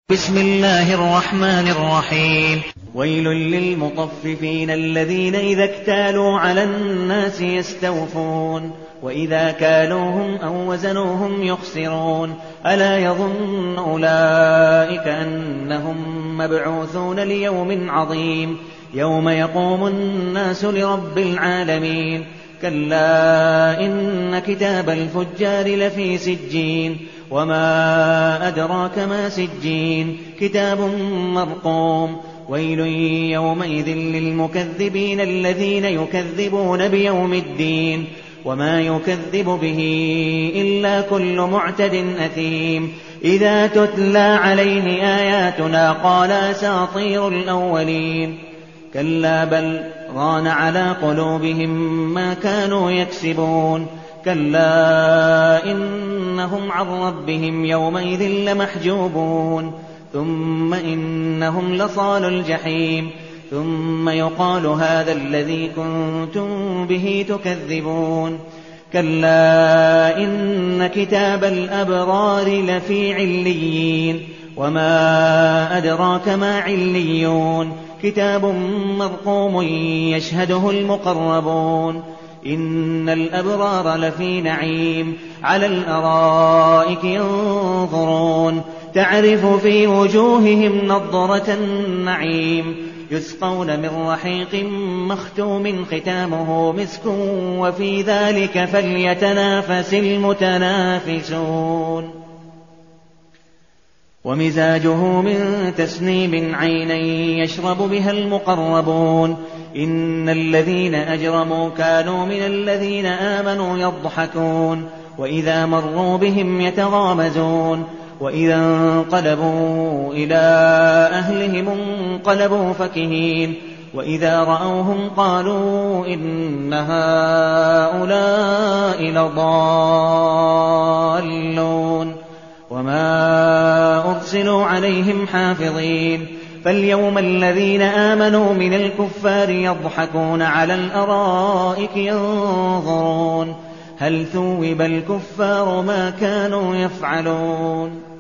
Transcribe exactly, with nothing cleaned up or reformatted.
بسم الله الرحمن الرحيم. ويل للمطففين الذين إذا اكتالوا على الناس يستوفون وإذا كالوهم أو وزنوهم يخسرون ألا يظن أولئك أنهم مبعوثون ليوم عظيم يوم يقوم الناس لرب العالمين. كلا إن كتاب الفجار لفي سجين وما أدراك ما سجين كتاب مرقوم. ويل يومئذ للمكذبين الذين يكذبون بيوم الدين وما يكذب به إلا كل معتد أثيم. إذا تتلى عليه آياتنا قال أساطير الأولين. كلا بل ران على قلوبهم ما كانوا يكسبون. كلا إنهم عن ربهم يومئذ لمحجوبون ثم إنهم لصال الجحيم ثم يقال هذا الذي كنتم به تكذبون. كلا إن كتاب الأبرار لفي عليين وما أدراك ما عليون كتاب مرقوم يشهده المقربون. إن الأبرار لفي نعيم على الأرائك ينظرون تعرف في وجوههم نضرة النعيم يسقون من رحيق مختوم ختامه مسك وفي ذلك فليتنافس المتنافسون. ومزاجه من تسنيم عينا يشرب بها المقربون. إن الذين أجرموا كانوا من الذين آمنوا يضحكون وإذا مروا بهم يتغامزون وإذا انقلبوا إلى أهلهم انقلبوا فكهين وإذا رأوهم قالوا إن هؤلاء لضالون وما أرسلوا عليهم حافظين. فاليوم الذين آمنوا من الكفار يضحكون على الأرائك ينظرون هل ثوب الكفار ما كانوا يفعلون.